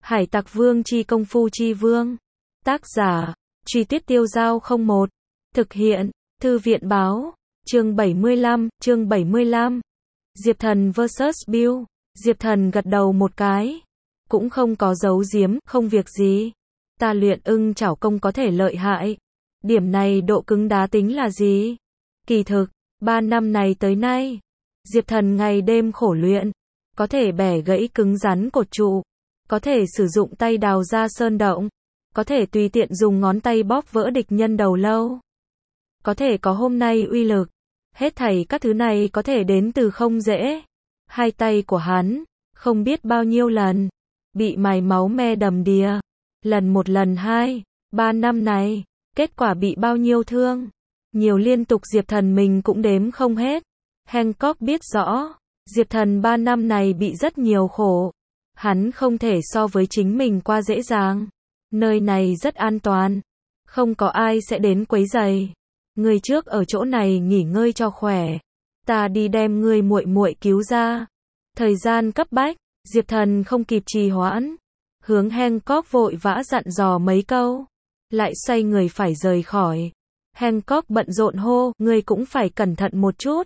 Hải Tặc Vương chi công phu chi vương. Tác giả, Truy Tuyết Tiêu Dao 01. Thực hiện, Thư viện báo. Chương 75. Diệp Thần vs Bill. Diệp Thần gật đầu một cái. Cũng không có giấu giếm, không việc gì. Ta luyện ưng chảo công có thể lợi hại. Điểm này độ cứng đá tính là gì? Kỳ thực, 3 năm này tới nay, Diệp Thần ngày đêm khổ luyện. Có thể bẻ gãy cứng rắn cột trụ. Có thể sử dụng tay đào ra sơn động. Có thể tùy tiện dùng ngón tay bóp vỡ địch nhân đầu lâu. Có thể có hôm nay uy lực. Hết thảy các thứ này có thể đến từ không dễ. Hai tay của hắn, không biết bao nhiêu lần, bị mài máu me đầm đìa. Lần một lần hai, 3 năm này, kết quả bị bao nhiêu thương. Nhiều liên tục Diệp Thần mình cũng đếm không hết. Hancock biết rõ, Diệp Thần 3 năm này bị rất nhiều khổ. Hắn không thể so với chính mình qua dễ dàng. Nơi này rất an toàn. Không có ai sẽ đến quấy rầy. Người trước ở chỗ này nghỉ ngơi cho khỏe. Ta đi đem ngươi muội muội cứu ra. Thời gian cấp bách, Diệp Thần không kịp trì hoãn. Hướng Hancock vội vã dặn dò mấy câu. Lại xoay người phải rời khỏi. Hancock bận rộn hô, ngươi cũng phải cẩn thận một chút.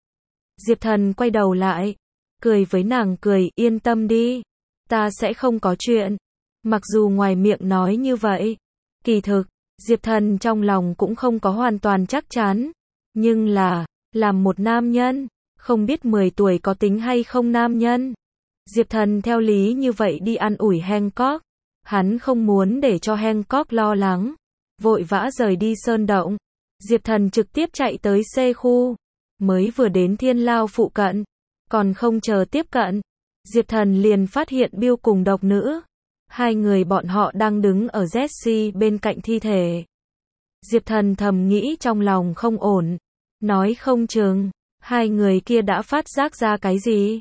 Diệp Thần quay đầu lại. Cười với nàng cười, yên tâm đi. Ta sẽ không có chuyện. Mặc dù ngoài miệng nói như vậy. Kỳ thực, Diệp Thần trong lòng cũng không có hoàn toàn chắc chắn. Nhưng là, làm một nam nhân, không biết 10 tuổi có tính hay không nam nhân. Diệp Thần theo lý như vậy đi an ủi Hancock. Hắn không muốn để cho Hancock lo lắng. Vội vã rời đi sơn động. Diệp Thần trực tiếp chạy tới C khu. Mới vừa đến Thiên Lao phụ cận. Còn không chờ tiếp cận. Diệp Thần liền phát hiện Bill cùng độc nữ. Hai người bọn họ đang đứng ở Jesse bên cạnh thi thể. Diệp Thần thầm nghĩ trong lòng không ổn. Nói không chừng, hai người kia đã phát giác ra cái gì.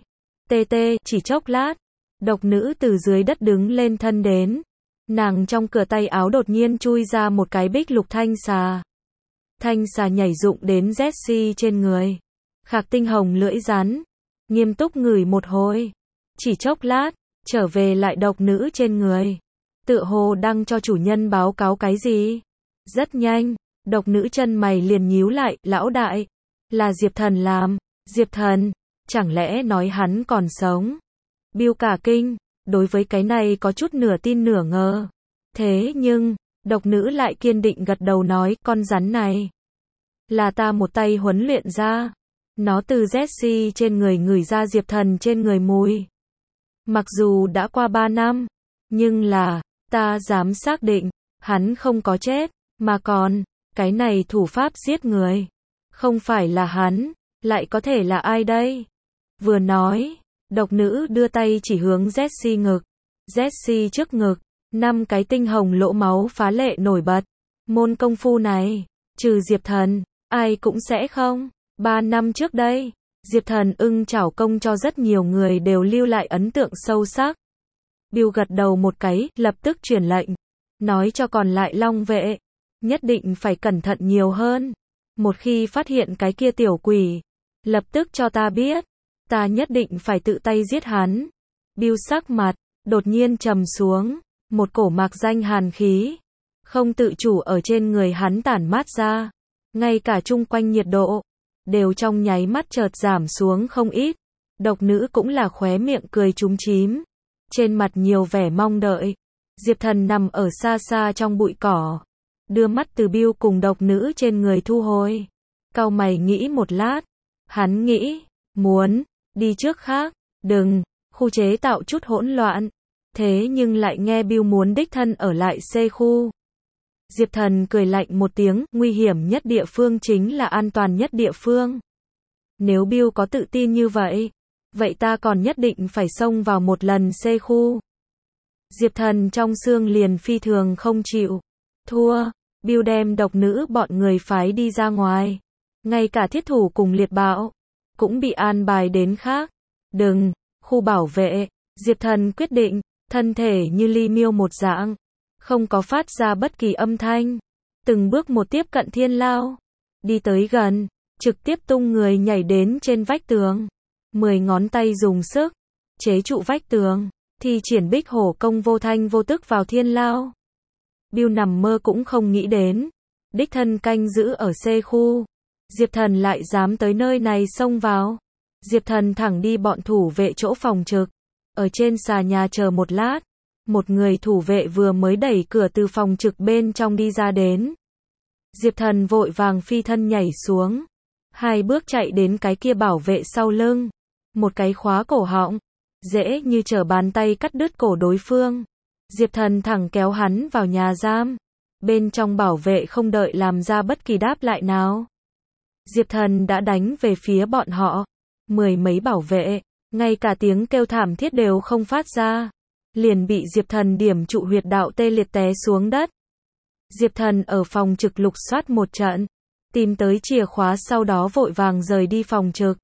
Chỉ chốc lát, độc nữ từ dưới đất đứng lên thân đến. Nàng trong cửa tay áo đột nhiên chui ra một cái bích lục thanh xà. Thanh xà nhảy dụng đến Jesse trên người. Khạc tinh hồng lưỡi rắn. Nghiêm túc ngửi một hồi. Chỉ chốc lát, trở về lại độc nữ trên người. Tựa hồ đang cho chủ nhân báo cáo cái gì. Rất nhanh, độc nữ chân mày liền nhíu lại, lão đại. Là Diệp Thần làm. Diệp Thần, chẳng lẽ nói hắn còn sống? Bill cả kinh, đối với cái này có chút nửa tin nửa ngờ. Thế nhưng, độc nữ lại kiên định gật đầu nói, con rắn này là ta một tay huấn luyện ra. Nó từ Jesse trên người ngửi ra Diệp Thần trên người mùi. Mặc dù đã qua 3 năm, nhưng là, ta dám xác định, hắn không có chết, mà còn, cái này thủ pháp giết người. Không phải là hắn, lại có thể là ai đây? Vừa nói, độc nữ đưa tay chỉ hướng Jesse ngực. Jesse trước ngực, 5 cái tinh hồng lỗ máu phá lệ nổi bật. Môn công phu này, trừ Diệp Thần, ai cũng sẽ không. 3 năm trước đây, Diệp Thần ưng chảo công cho rất nhiều người đều lưu lại ấn tượng sâu sắc. Bill gật đầu một cái, lập tức truyền lệnh. Nói cho còn lại long vệ. Nhất định phải cẩn thận nhiều hơn. Một khi phát hiện cái kia tiểu quỷ, lập tức cho ta biết. Ta nhất định phải tự tay giết hắn. Bill sắc mặt, đột nhiên trầm xuống. Một cổ mạc danh hàn khí. Không tự chủ ở trên người hắn tản mát ra. Ngay cả chung quanh nhiệt độ đều trong nháy mắt chợt giảm xuống không ít. Độc nữ cũng là khóe miệng cười chúm chím. Trên mặt nhiều vẻ mong đợi. Diệp Thần nằm ở xa xa trong bụi cỏ. Đưa mắt từ Bill cùng độc nữ trên người thu hồi. Cau mày nghĩ một lát. Hắn nghĩ, muốn, đi trước khác, đừng, khu chế tạo chút hỗn loạn. Thế nhưng lại nghe Bill muốn đích thân ở lại C khu. Diệp Thần cười lạnh một tiếng, nguy hiểm nhất địa phương chính là an toàn nhất địa phương. Nếu Bill có tự tin như vậy, vậy ta còn nhất định phải xông vào một lần C khu. Diệp Thần trong xương liền phi thường không chịu. Thua, Bill đem độc nữ bọn người phái đi ra ngoài. Ngay cả thiết thủ cùng liệt bạo, cũng bị an bài đến khác. Đừng, khu bảo vệ, Diệp Thần quyết định, thân thể như ly miêu một dạng. Không có phát ra bất kỳ âm thanh. Từng bước một tiếp cận Thiên Lao. Đi tới gần, trực tiếp tung người nhảy đến trên vách tường. 10 ngón tay dùng sức chế trụ vách tường. thi triển bích hổ công vô thanh vô tức vào thiên lao. Bill nằm mơ cũng không nghĩ đến, đích thân canh giữ ở C khu, Diệp Thần lại dám tới nơi này xông vào. Diệp Thần thẳng đi bọn thủ vệ chỗ phòng trực, ở trên xà nhà chờ một lát, một người thủ vệ vừa mới đẩy cửa từ phòng trực bên trong đi ra đến. Diệp Thần vội vàng phi thân nhảy xuống, 2 bước chạy đến cái kia bảo vệ sau lưng, một cái khóa cổ họng, dễ như trở bàn tay cắt đứt cổ đối phương. Diệp Thần thẳng kéo hắn vào nhà giam, bên trong bảo vệ không đợi làm ra bất kỳ đáp lại nào. Diệp Thần đã đánh về phía bọn họ, 10 mấy bảo vệ, ngay cả tiếng kêu thảm thiết đều không phát ra, liền bị Diệp Thần điểm trụ huyệt đạo tê liệt té xuống đất. Diệp Thần ở phòng trực lục soát một trận, tìm tới chìa khóa sau đó vội vàng rời đi phòng trực.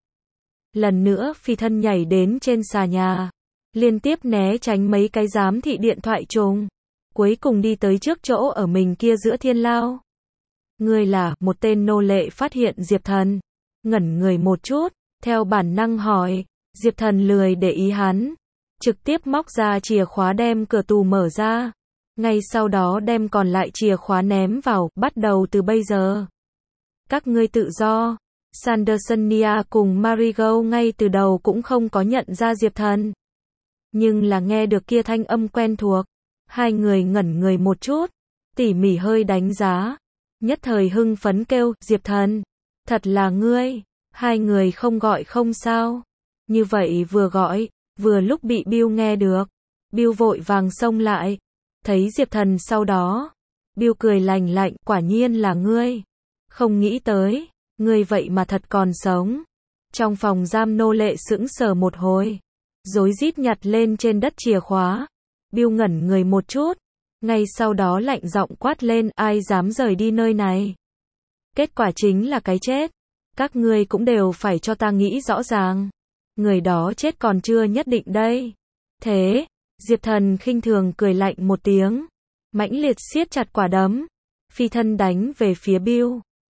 Lần nữa phi thân nhảy đến trên xà nhà, liên tiếp né tránh mấy cái giám thị điện thoại trùng, cuối cùng đi tới trước chỗ ở mình kia giữa thiên lao. Người là, một tên nô lệ phát hiện Diệp Thần, ngẩn người một chút, theo bản năng hỏi, Diệp Thần lười để ý hắn, trực tiếp móc ra chìa khóa đem cửa tù mở ra, ngay sau đó đem còn lại chìa khóa ném vào, bắt đầu từ bây giờ. Các ngươi tự do. Sandersonia cùng Marigold ngay từ đầu cũng không có nhận ra Diệp Thần, nhưng là nghe được kia thanh âm quen thuộc, 2 người ngẩn người một chút, tỉ mỉ hơi đánh giá, nhất thời hưng phấn kêu, Diệp Thần, thật là ngươi. 2 người không gọi không sao, như vậy vừa gọi, vừa lúc bị Bill nghe được. Bill vội vàng xông lại, thấy Diệp Thần sau đó, Bill cười lành lạnh, quả nhiên là ngươi, không nghĩ tới, ngươi vậy mà thật còn sống. Trong phòng giam nô lệ sững sờ một hồi, rối rít nhặt lên trên đất chìa khóa. Bill ngẩn người một chút, ngay sau đó lạnh giọng quát lên, ai dám rời đi nơi này. Kết quả chính là cái chết. Các ngươi cũng đều phải cho ta nghĩ rõ ràng. Người đó chết còn chưa nhất định đây. Thế, Diệp Thần khinh thường cười lạnh một tiếng, mãnh liệt siết chặt quả đấm, phi thân đánh về phía Bill.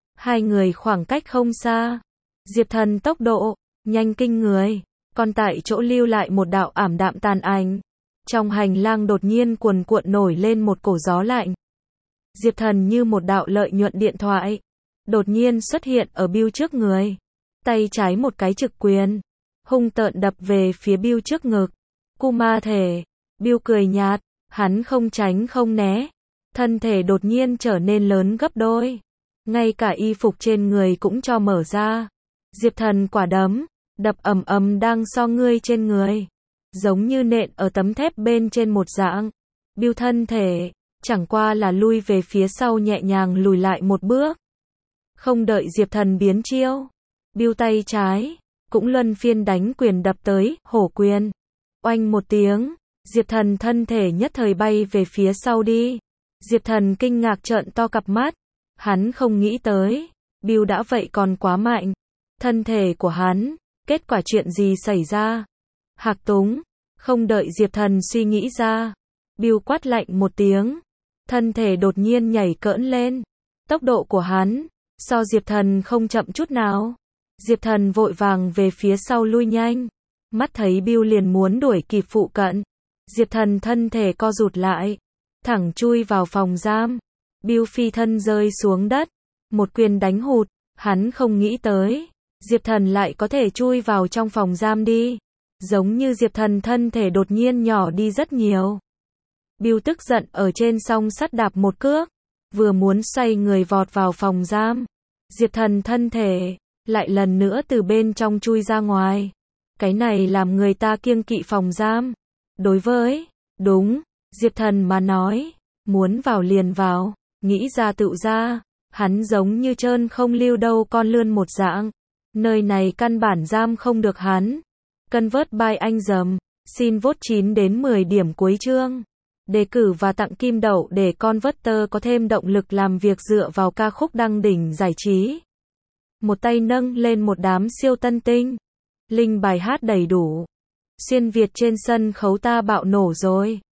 2 người khoảng cách không xa. Diệp Thần tốc độ nhanh kinh người, còn tại chỗ lưu lại một đạo ảm đạm tàn ảnh. Trong hành lang đột nhiên cuồn cuộn nổi lên một cổ gió lạnh. Diệp Thần như một đạo lợi nhuận điện thoại, đột nhiên xuất hiện ở Bill trước người, tay trái một cái trực quyền, hung tợn đập về phía Bill trước ngực. Kuma thể. Bill cười nhạt, hắn không tránh không né, thân thể đột nhiên trở nên lớn gấp đôi, ngay cả y phục trên người cũng cho mở ra. Diệp Thần quả đấm đập ầm ầm đang so ngươi trên người, giống như nện ở tấm thép bên trên một dạng. Bill thân thể chẳng qua là lui về phía sau nhẹ nhàng lùi lại một bước. Không đợi Diệp Thần biến chiêu, Bill tay trái cũng luân phiên đánh quyền đập tới, hổ quyền. Oanh một tiếng, Diệp Thần thân thể nhất thời bay về phía sau đi. Diệp Thần kinh ngạc trợn to cặp mắt, hắn không nghĩ tới, Bill đã vậy còn quá mạnh. Thân thể của hắn, kết quả chuyện gì xảy ra? Hạc túng, không đợi Diệp Thần suy nghĩ ra, Bill quát lạnh một tiếng, thân thể đột nhiên nhảy cỡn lên. Tốc độ của hắn so Diệp Thần không chậm chút nào. Diệp Thần vội vàng về phía sau lui nhanh, mắt thấy Bill liền muốn đuổi kịp phụ cận. Diệp Thần thân thể co rụt lại, thẳng chui vào phòng giam. Bill phi thân rơi xuống đất, một quyền đánh hụt. Hắn không nghĩ tới, Diệp Thần lại có thể chui vào trong phòng giam đi, giống như Diệp Thần thân thể đột nhiên nhỏ đi rất nhiều. Bill tức giận ở trên song sắt đạp một cước, vừa muốn xoay người vọt vào phòng giam. Diệp Thần thân thể lại lần nữa từ bên trong chui ra ngoài. Cái này làm người ta kiêng kỵ phòng giam. Đối với, đúng, Diệp Thần mà nói, muốn vào liền vào, nghĩ ra tự ra, hắn giống như trơn không lưu đâu con lươn một dạng. Nơi này căn bản giam không được hắn. Convert by anh dầm, xin vote 9 đến 10 điểm cuối chương. Đề cử và tặng kim đậu để Converter có thêm động lực làm việc dựa vào ca khúc đăng đỉnh giải trí. Một tay nâng lên một đám siêu tân tinh. Link bài hát đầy đủ. Xuyên Việt trên sân khấu ta bạo nổ rồi.